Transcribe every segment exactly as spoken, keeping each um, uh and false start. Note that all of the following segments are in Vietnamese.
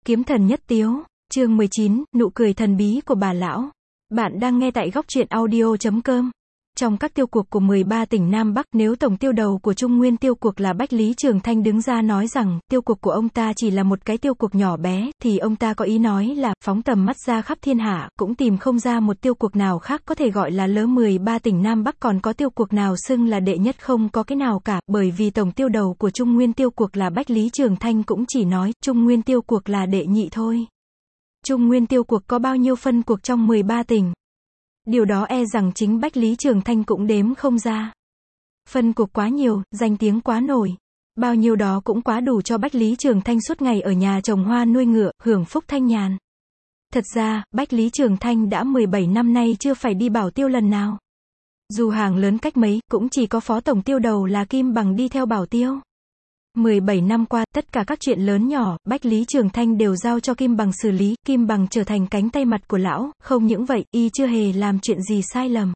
Kiếm thần nhất tiếu, chương mười chín, nụ cười thần bí của bà lão. Bạn đang nghe tại góc truyện audio chấm com. Trong các tiêu cuộc của mười ba tỉnh Nam Bắc, nếu tổng tiêu đầu của Trung Nguyên tiêu cuộc là Bách Lý Trường Thanh đứng ra nói rằng, tiêu cuộc của ông ta chỉ là một cái tiêu cuộc nhỏ bé, thì ông ta có ý nói là, phóng tầm mắt ra khắp thiên hạ, cũng tìm không ra một tiêu cuộc nào khác có thể gọi là lớn mười ba tỉnh Nam Bắc còn có tiêu cuộc nào xưng là đệ nhất không có cái nào cả, bởi vì tổng tiêu đầu của Trung Nguyên tiêu cuộc là Bách Lý Trường Thanh cũng chỉ nói, Trung Nguyên tiêu cuộc là đệ nhị thôi. Trung Nguyên tiêu cuộc có bao nhiêu phân cuộc trong mười ba tỉnh? Điều đó e rằng chính Bách Lý Trường Thanh cũng đếm không ra. Phân cuộc quá nhiều, danh tiếng quá nổi. Bao nhiêu đó cũng quá đủ cho Bách Lý Trường Thanh suốt ngày ở nhà trồng hoa nuôi ngựa, hưởng phúc thanh nhàn. Thật ra, Bách Lý Trường Thanh đã mười bảy năm nay chưa phải đi bảo tiêu lần nào. Dù hàng lớn cách mấy, cũng chỉ có phó tổng tiêu đầu là Kim Bằng đi theo bảo tiêu. mười bảy năm qua, tất cả các chuyện lớn nhỏ, Bách Lý Trường Thanh đều giao cho Kim Bằng xử lý, Kim Bằng trở thành cánh tay mặt của lão, không những vậy, y chưa hề làm chuyện gì sai lầm.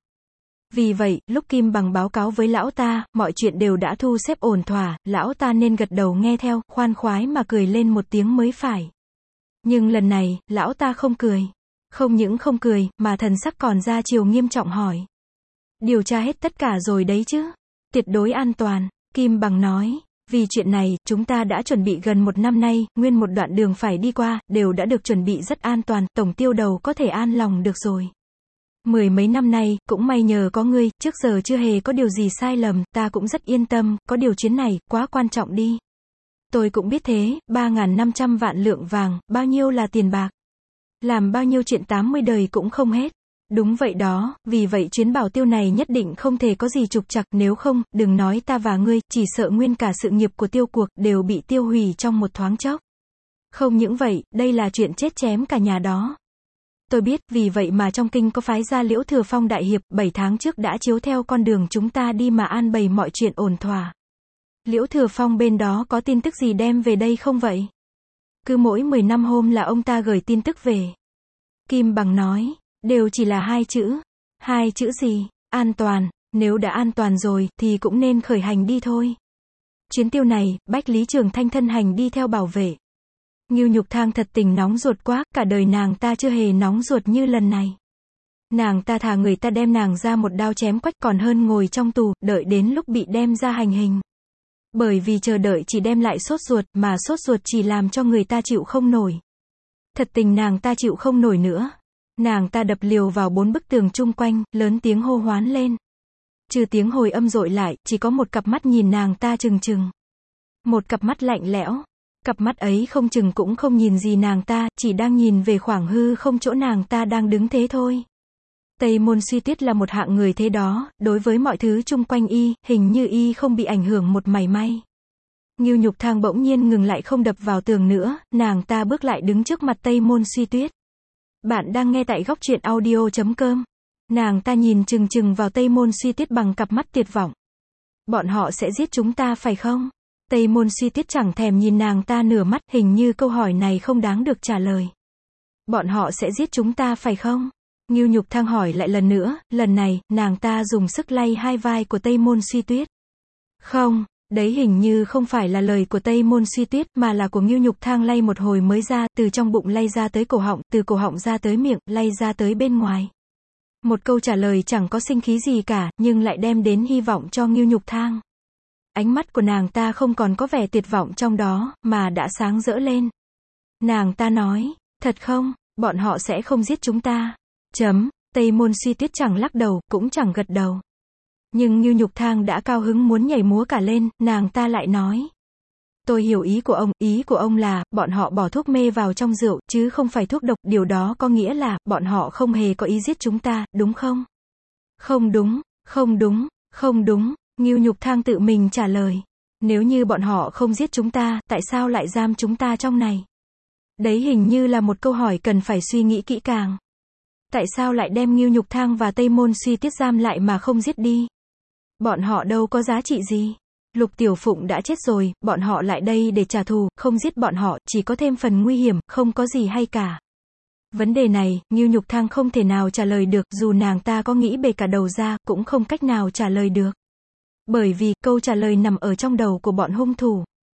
Vì vậy, lúc Kim Bằng báo cáo với lão ta, mọi chuyện đều đã thu xếp ổn thỏa, lão ta nên gật đầu nghe theo, khoan khoái mà cười lên một tiếng mới phải. Nhưng lần này, lão ta không cười. Không những không cười, mà thần sắc còn ra chiều nghiêm trọng hỏi. Điều tra hết tất cả rồi đấy chứ? Tuyệt đối an toàn, Kim Bằng nói. Vì chuyện này, chúng ta đã chuẩn bị gần một năm nay, nguyên một đoạn đường phải đi qua, đều đã được chuẩn bị rất an toàn, tổng tiêu đầu có thể an lòng được rồi. Mười mấy năm nay, cũng may nhờ có ngươi, trước giờ chưa hề có điều gì sai lầm, ta cũng rất yên tâm, có điều chuyến này, quá quan trọng đi. Tôi cũng biết thế, ba nghìn năm trăm vạn lượng vàng, bao nhiêu là tiền bạc. Làm bao nhiêu chuyện tám mươi đời cũng không hết. Đúng vậy đó, vì vậy chuyến bảo tiêu này nhất định không thể có gì trục trặc, nếu không, đừng nói ta và ngươi, chỉ sợ nguyên cả sự nghiệp của tiêu cuộc, đều bị tiêu hủy trong một thoáng chốc. Không những vậy, đây là chuyện chết chém cả nhà đó. Tôi biết, vì vậy mà trong kinh có phái ra Liễu Thừa Phong đại hiệp, bảy tháng trước đã chiếu theo con đường chúng ta đi mà an bày mọi chuyện ổn thỏa. Liễu Thừa Phong bên đó có tin tức gì đem về đây không vậy? Cứ mỗi mười năm hôm là ông ta gửi tin tức về. Kim Bằng nói. Đều chỉ là hai chữ. Hai chữ gì? An toàn. Nếu đã an toàn rồi, thì cũng nên khởi hành đi thôi. Chuyến tiêu này, Bách Lý Trường Thanh thân hành đi theo bảo vệ. Ngưu Nhục Thang thật tình nóng ruột quá, cả đời nàng ta chưa hề nóng ruột như lần này. Nàng ta thà người ta đem nàng ra một đao chém quách còn hơn ngồi trong tù, đợi đến lúc bị đem ra hành hình. Bởi vì chờ đợi chỉ đem lại sốt ruột, mà sốt ruột chỉ làm cho người ta chịu không nổi. Thật tình nàng ta chịu không nổi nữa. Nàng ta đập liều vào bốn bức tường chung quanh, lớn tiếng hô hoán lên. Trừ tiếng hồi âm dội lại, chỉ có một cặp mắt nhìn nàng ta trừng trừng. Một cặp mắt lạnh lẽo. Cặp mắt ấy không chừng cũng không nhìn gì nàng ta, chỉ đang nhìn về khoảng hư không chỗ nàng ta đang đứng thế thôi. Tây Môn Suy Tuyết là một hạng người thế đó, đối với mọi thứ chung quanh y, hình như y không bị ảnh hưởng một mảy may. Ngưu Nhục Thang bỗng nhiên ngừng lại không đập vào tường nữa, nàng ta bước lại đứng trước mặt Tây Môn Suy Tuyết. Bạn đang nghe tại góc truyện audio chấm com. Nàng ta nhìn chừng chừng vào Tây Môn Suy Tuyết bằng cặp mắt tuyệt vọng. Bọn họ sẽ giết chúng ta phải không? Tây Môn Suy Tuyết chẳng thèm nhìn nàng ta nửa mắt, hình như câu hỏi này không đáng được trả lời. Bọn họ sẽ giết chúng ta phải không? Ngưu Nhục Thang hỏi lại lần nữa, lần này, nàng ta dùng sức lay hai vai của Tây Môn Suy Tuyết. Không. Đấy hình như không phải là lời của Tây Môn Suy Tuyết, mà là của Ngưu Nhục Thang lay một hồi mới ra, từ trong bụng lay ra tới cổ họng, từ cổ họng ra tới miệng, lay ra tới bên ngoài. Một câu trả lời chẳng có sinh khí gì cả, nhưng lại đem đến hy vọng cho Ngưu Nhục Thang. Ánh mắt của nàng ta không còn có vẻ tuyệt vọng trong đó, mà đã sáng rỡ lên. Nàng ta nói, thật không, bọn họ sẽ không giết chúng ta. Chấm, Tây Môn Suy Tuyết chẳng lắc đầu, cũng chẳng gật đầu. Nhưng Ngưu Nhục Thang đã cao hứng muốn nhảy múa cả lên, nàng ta lại nói. Tôi hiểu ý của ông, ý của ông là, bọn họ bỏ thuốc mê vào trong rượu, chứ không phải thuốc độc, điều đó có nghĩa là, bọn họ không hề có ý giết chúng ta, đúng không? Không đúng, không đúng, không đúng, Ngưu Nhục Thang tự mình trả lời. Nếu như bọn họ không giết chúng ta, tại sao lại giam chúng ta trong này? Đấy hình như là một câu hỏi cần phải suy nghĩ kỹ càng. Tại sao lại đem Ngưu Nhục Thang và Tây Môn Suy Tuyết giam lại mà không giết đi? Bọn họ đâu có giá trị gì. Lục Tiểu Phụng đã chết rồi, bọn họ lại đây để trả thù, không giết bọn họ, chỉ có thêm phần nguy hiểm, không có gì hay cả. Vấn đề này, Ngưu Nhục Thang không thể nào trả lời được, dù nàng ta có nghĩ bề cả đầu ra, cũng không cách nào trả lời được. Bởi vì, câu trả lời nằm ở trong đầu của bọn hung thủ.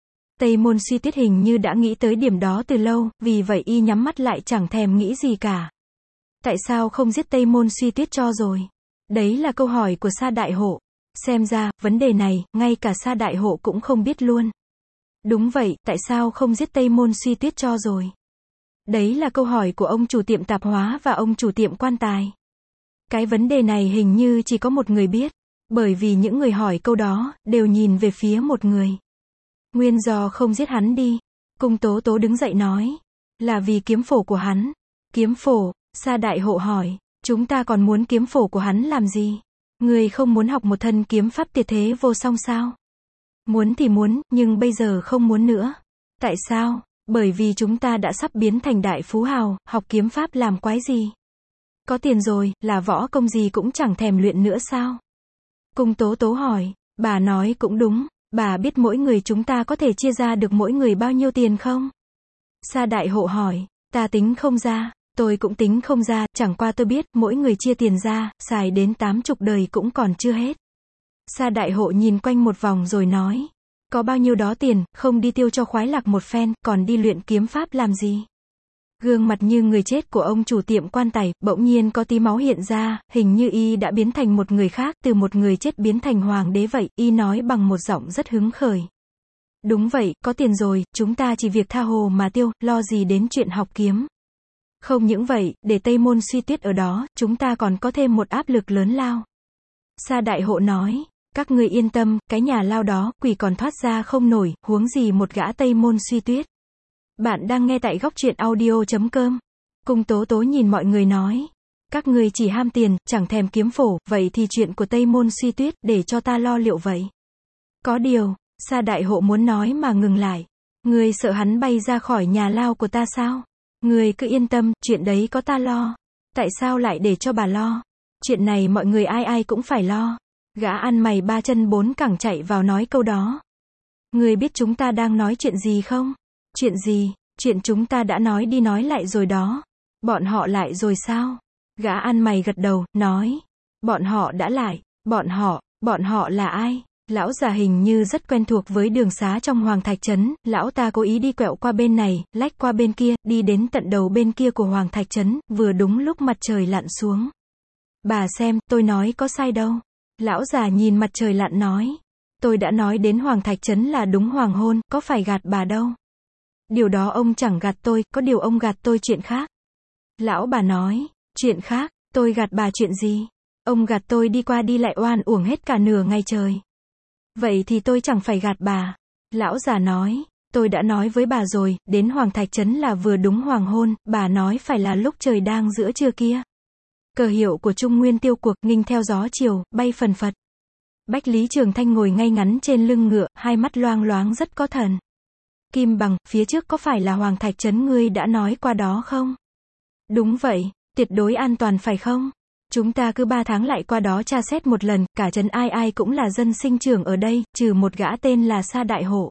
Tây Môn Suy Tuyết hình như đã nghĩ tới điểm đó từ lâu, vì vậy y nhắm mắt lại chẳng thèm nghĩ gì cả. Tại sao không giết Tây Môn Suy Tuyết cho rồi? Đấy là câu hỏi của Sa Đại Hộ. Xem ra, vấn đề này, ngay cả Sa Đại Hộ cũng không biết luôn. Đúng vậy, tại sao không giết Tây Môn Suy Tuyết cho rồi? Đấy là câu hỏi của ông chủ tiệm tạp hóa và ông chủ tiệm quan tài. Cái vấn đề này hình như chỉ có một người biết, bởi vì những người hỏi câu đó, đều nhìn về phía một người. Nguyên do không giết hắn đi. Cung Tố Tố đứng dậy nói. Là vì kiếm phổ của hắn. Kiếm phổ, Sa Đại Hộ hỏi. Chúng ta còn muốn kiếm phổ của hắn làm gì? Người không muốn học một thân kiếm pháp tuyệt thế vô song sao? Muốn thì muốn, nhưng bây giờ không muốn nữa. Tại sao? Bởi vì chúng ta đã sắp biến thành đại phú hào, học kiếm pháp làm quái gì? Có tiền rồi, là võ công gì cũng chẳng thèm luyện nữa sao? Cung Tố Tố hỏi. Bà nói cũng đúng. Bà biết mỗi người chúng ta có thể chia ra được mỗi người bao nhiêu tiền không? Sa Đại Hộ hỏi. Ta tính không ra. Tôi cũng tính không ra, chẳng qua tôi biết, mỗi người chia tiền ra, xài đến tám chục đời cũng còn chưa hết. Sa Đại Hộ nhìn quanh một vòng rồi nói. Có bao nhiêu đó tiền, không đi tiêu cho khoái lạc một phen, còn đi luyện kiếm pháp làm gì? Gương mặt như người chết của ông chủ tiệm quan tài, bỗng nhiên có tí máu hiện ra, hình như y đã biến thành một người khác, từ một người chết biến thành hoàng đế vậy, y nói bằng một giọng rất hứng khởi. Đúng vậy, có tiền rồi, chúng ta chỉ việc tha hồ mà tiêu, lo gì đến chuyện học kiếm. Không những vậy, để Tây Môn Suy Tuyết ở đó, chúng ta còn có thêm một áp lực lớn lao. Sa Đại Hộ nói, các ngươi yên tâm, cái nhà lao đó, quỷ còn thoát ra không nổi, huống gì một gã Tây Môn Suy Tuyết. Bạn đang nghe tại góc truyện audio chấm com. Cung Tố Tố nhìn mọi người nói, các ngươi chỉ ham tiền, chẳng thèm kiếm phổ, vậy thì chuyện của Tây Môn Suy Tuyết, để cho ta lo liệu vậy. Có điều, Sa Đại Hộ muốn nói mà ngừng lại. Ngươi sợ hắn bay ra khỏi nhà lao của ta sao? Ngươi cứ yên tâm, chuyện đấy có ta lo. Tại sao lại để cho bà lo? Chuyện này mọi người ai ai cũng phải lo. Gã ăn mày ba chân bốn cẳng chạy vào nói câu đó. Ngươi biết chúng ta đang nói chuyện gì không? Chuyện gì? Chuyện chúng ta đã nói đi nói lại rồi đó. Bọn họ lại rồi sao? Gã ăn mày gật đầu, nói. Bọn họ đã lại. Bọn họ, bọn họ là ai? Lão già hình như rất quen thuộc với đường xá trong Hoàng Thạch Trấn, lão ta cố ý đi quẹo qua bên này, lách qua bên kia, đi đến tận đầu bên kia của Hoàng Thạch Trấn, vừa đúng lúc mặt trời lặn xuống. Bà xem, tôi nói có sai đâu. Lão già nhìn mặt trời lặn nói. Tôi đã nói đến Hoàng Thạch Trấn là đúng hoàng hôn, có phải gạt bà đâu. Điều đó ông chẳng gạt tôi, có điều ông gạt tôi chuyện khác. Lão bà nói, chuyện khác, tôi gạt bà chuyện gì? Ông gạt tôi đi qua đi lại oan uổng hết cả nửa ngày trời. Vậy thì tôi chẳng phải gạt bà. Lão già nói, tôi đã nói với bà rồi, đến Hoàng Thạch Trấn là vừa đúng hoàng hôn, bà nói phải là lúc trời đang giữa trưa kia. Cờ hiệu của Trung Nguyên Tiêu Cuộc, nghinh theo gió chiều, bay phần phật. Bách Lý Trường Thanh ngồi ngay ngắn trên lưng ngựa, hai mắt loang loáng rất có thần. Kim Bằng, phía trước có phải là Hoàng Thạch Trấn ngươi đã nói qua đó không? Đúng vậy, tuyệt đối an toàn phải không? Chúng ta cứ ba tháng lại qua đó tra xét một lần, cả trấn ai ai cũng là dân sinh trưởng ở đây, trừ một gã tên là Sa Đại Hộ.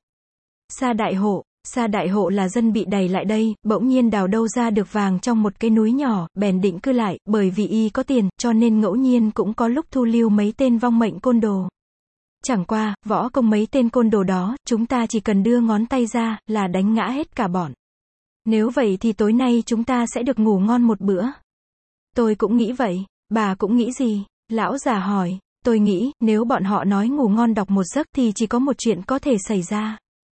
Sa Đại Hộ, Sa Đại Hộ là dân bị đày lại đây, bỗng nhiên đào đâu ra được vàng trong một cái núi nhỏ, bèn định cư lại, bởi vì y có tiền, cho nên ngẫu nhiên cũng có lúc thu lưu mấy tên vong mệnh côn đồ. Chẳng qua, võ công mấy tên côn đồ đó, chúng ta chỉ cần đưa ngón tay ra, là đánh ngã hết cả bọn. Nếu vậy thì tối nay chúng ta sẽ được ngủ ngon một bữa. Tôi cũng nghĩ vậy. Bà cũng nghĩ gì? Lão già hỏi. Tôi nghĩ, nếu bọn họ nói ngủ ngon đọc một giấc thì chỉ có một chuyện có thể xảy ra.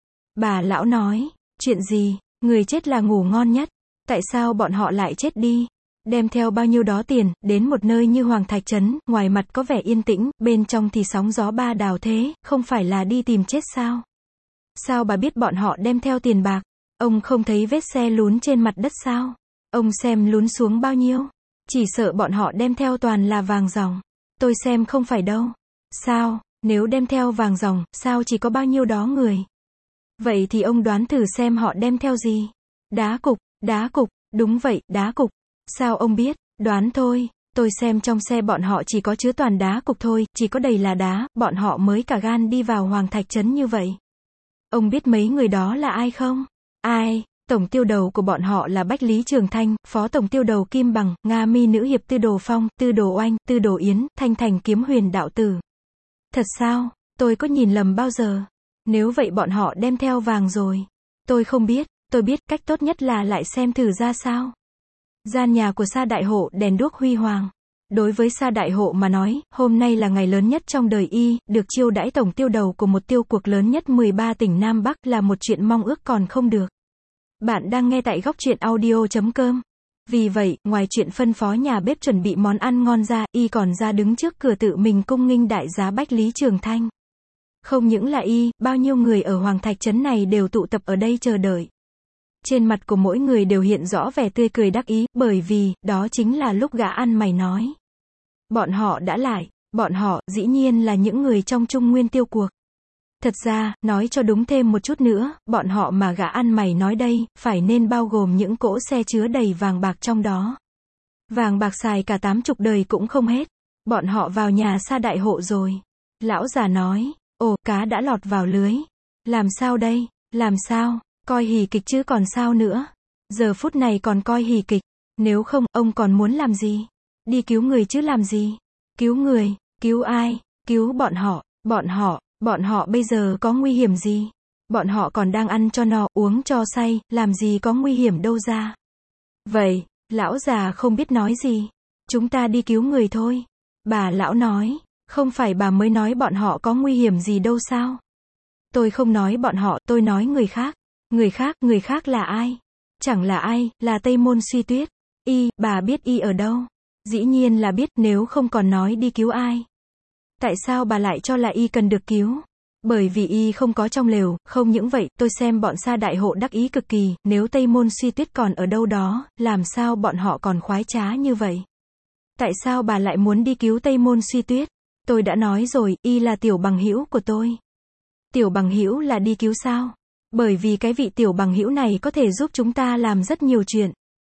Bà lão nói. Chuyện gì? Người chết là ngủ ngon nhất. Tại sao bọn họ lại chết đi? Đem theo bao nhiêu đó tiền, đến một nơi như Hoàng Thạch Trấn, ngoài mặt có vẻ yên tĩnh, bên trong thì sóng gió ba đào thế, không phải là đi tìm chết sao? Sao bà biết bọn họ đem theo tiền bạc? Ông không thấy vết xe lún trên mặt đất sao? Ông xem lún xuống bao nhiêu? Chỉ sợ bọn họ đem theo toàn là vàng ròng. Tôi xem không phải đâu. Sao? Nếu đem theo vàng ròng, sao chỉ có bao nhiêu đó người? Vậy thì ông đoán thử xem họ đem theo gì? Đá cục, đá cục, đúng vậy, đá cục. Sao ông biết? Đoán thôi. Tôi xem trong xe bọn họ chỉ có chứa toàn đá cục thôi, chỉ có đầy là đá, bọn họ mới cả gan đi vào Hoàng Thạch Trấn như vậy. Ông biết mấy người đó là ai không? Ai? Tổng tiêu đầu của bọn họ là Bách Lý Trường Thanh, phó tổng tiêu đầu Kim Bằng, Nga Mi nữ hiệp Tư Đồ Phong, Tư Đồ Oanh, Tư Đồ Yến, Thanh Thành kiếm huyền đạo tử. Thật sao? Tôi có nhìn lầm bao giờ? Nếu vậy bọn họ đem theo vàng rồi. Tôi không biết, tôi biết cách tốt nhất là lại xem thử ra sao. Gian nhà của Sa Đại Hộ đèn đuốc huy hoàng. Đối với Sa Đại Hộ mà nói, hôm nay là ngày lớn nhất trong đời y, được chiêu đãi tổng tiêu đầu của một tiêu cuộc lớn nhất mười ba tỉnh Nam Bắc là một chuyện mong ước còn không được. Bạn đang nghe tại góc truyện audio chấm com. Vì vậy, ngoài chuyện phân phó nhà bếp chuẩn bị món ăn ngon ra, y còn ra đứng trước cửa tự mình cung nghinh đại giá Bách Lý Trường Thanh. Không những là y, bao nhiêu người ở Hoàng Thạch Trấn này đều tụ tập ở đây chờ đợi. Trên mặt của mỗi người đều hiện rõ vẻ tươi cười đắc ý, bởi vì, đó chính là lúc gã ăn mày nói. Bọn họ đã lại, bọn họ, dĩ nhiên là những người trong Trung Nguyên tiêu cuộc. Thật ra, nói cho đúng thêm một chút nữa, bọn họ mà gã ăn mày nói đây, phải nên bao gồm những cỗ xe chứa đầy vàng bạc trong đó. Vàng bạc xài cả tám chục đời cũng không hết. Bọn họ vào nhà Sa Đại Hộ rồi. Lão già nói, ồ, cá đã lọt vào lưới. Làm sao đây, làm sao, coi hỉ kịch chứ còn sao nữa. Giờ phút này còn coi hỉ kịch, nếu không, ông còn muốn làm gì? Đi cứu người chứ làm gì? Cứu người, cứu ai? Cứu bọn họ, bọn họ, bọn họ bây giờ có nguy hiểm gì? Bọn họ còn đang ăn cho no, uống cho say, làm gì có nguy hiểm đâu ra. Vậy, lão già không biết nói gì. Chúng ta đi cứu người thôi. Bà lão nói, không phải bà mới nói bọn họ có nguy hiểm gì đâu sao? Tôi không nói bọn họ, tôi nói người khác. Người khác, người khác là ai? Chẳng là ai, là Tây Môn Suy Tuyết. Y, bà biết y ở đâu? Dĩ nhiên là biết, nếu không còn nói đi cứu ai. Tại sao bà lại cho là y cần được cứu? Bởi vì y không có trong lều, không những vậy, tôi xem bọn Sa Đại Hộ đắc ý cực kỳ, nếu Tây Môn Suy Tuyết còn ở đâu đó, làm sao bọn họ còn khoái trá như vậy? Tại sao bà lại muốn đi cứu Tây Môn Suy Tuyết? Tôi đã nói rồi, y là tiểu bằng hữu của tôi. Tiểu bằng hữu là đi cứu sao? Bởi vì cái vị tiểu bằng hữu này có thể giúp chúng ta làm rất nhiều chuyện.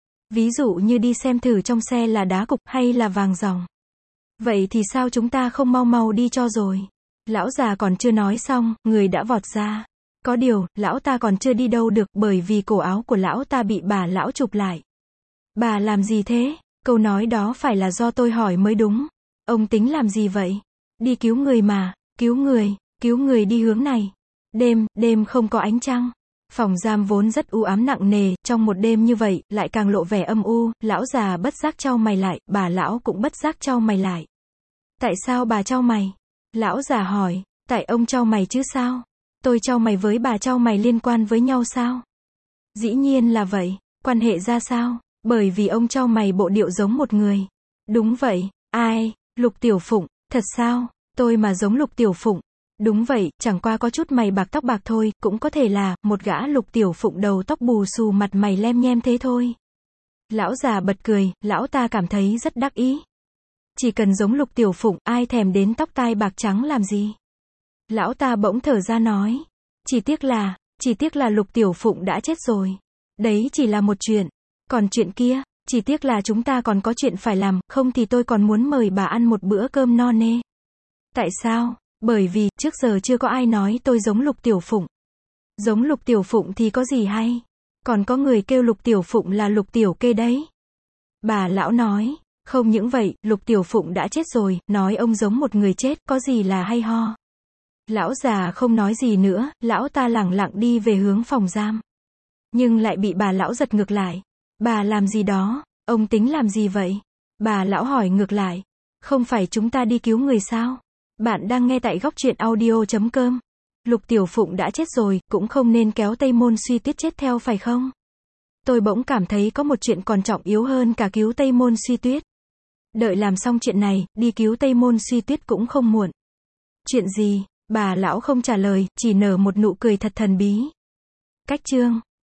Ví dụ như đi xem thử trong xe là đá cục hay là vàng ròng. Vậy thì sao chúng ta không mau mau đi cho rồi? Lão già còn chưa nói xong, người đã vọt ra. Có điều, lão ta còn chưa đi đâu được bởi vì cổ áo của lão ta bị bà lão chụp lại. Bà làm gì thế? Câu nói đó phải là do tôi hỏi mới đúng. Ông tính làm gì vậy? Đi cứu người mà, cứu người, cứu người đi hướng này. Đêm, đêm không có ánh trăng. Phòng giam vốn rất u ám nặng nề, trong một đêm như vậy, lại càng lộ vẻ âm u, lão già bất giác chau mày lại, bà lão cũng bất giác chau mày lại. Tại sao bà chau mày? Lão già hỏi, tại ông chau mày chứ sao? Tôi chau mày với bà chau mày liên quan với nhau sao? Dĩ nhiên là vậy, quan hệ ra sao? Bởi vì ông chau mày bộ điệu giống một người. Đúng vậy, ai? Lục Tiểu Phụng, thật sao? Tôi mà giống Lục Tiểu Phụng. Đúng vậy, chẳng qua có chút mày bạc tóc bạc thôi, cũng có thể là, một gã Lục Tiểu Phụng đầu tóc bù xù mặt mày lem nhem thế thôi. Lão già bật cười, lão ta cảm thấy rất đắc ý. Chỉ cần giống Lục Tiểu Phụng, ai thèm đến tóc tai bạc trắng làm gì? Lão ta bỗng thở ra nói. Chỉ tiếc là, chỉ tiếc là Lục Tiểu Phụng đã chết rồi. Đấy chỉ là một chuyện. Còn chuyện kia, chỉ tiếc là chúng ta còn có chuyện phải làm, không thì tôi còn muốn mời bà ăn một bữa cơm no nê. Tại sao? Bởi vì, trước giờ chưa có ai nói tôi giống Lục Tiểu Phụng. Giống Lục Tiểu Phụng thì có gì hay? Còn có người kêu Lục Tiểu Phụng là Lục Tiểu Kê đấy. Bà lão nói, không những vậy, Lục Tiểu Phụng đã chết rồi, nói ông giống một người chết, có gì là hay ho. Lão già không nói gì nữa, lão ta lẳng lặng đi về hướng phòng giam. Nhưng lại bị bà lão giật ngược lại. Bà làm gì đó? Ông tính làm gì vậy? Bà lão hỏi ngược lại. Không phải chúng ta đi cứu người sao? Bạn đang nghe tại góc truyện audio chấm com. Lục Tiểu Phụng đã chết rồi, cũng không nên kéo Tây Môn Suy Tuyết chết theo phải không? Tôi bỗng cảm thấy có một chuyện còn trọng yếu hơn cả cứu Tây Môn Suy Tuyết. Đợi làm xong chuyện này, đi cứu Tây Môn Suy Tuyết cũng không muộn. Chuyện gì? Bà lão không trả lời, chỉ nở một nụ cười thật thần bí. Cách chương